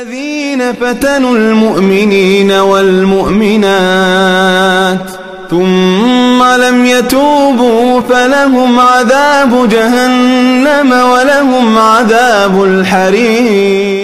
الذين فتنوا المؤمنين والمؤمنات ثم لم يتوبوا فلهم عذاب جهنم ولهم عذاب الحريق.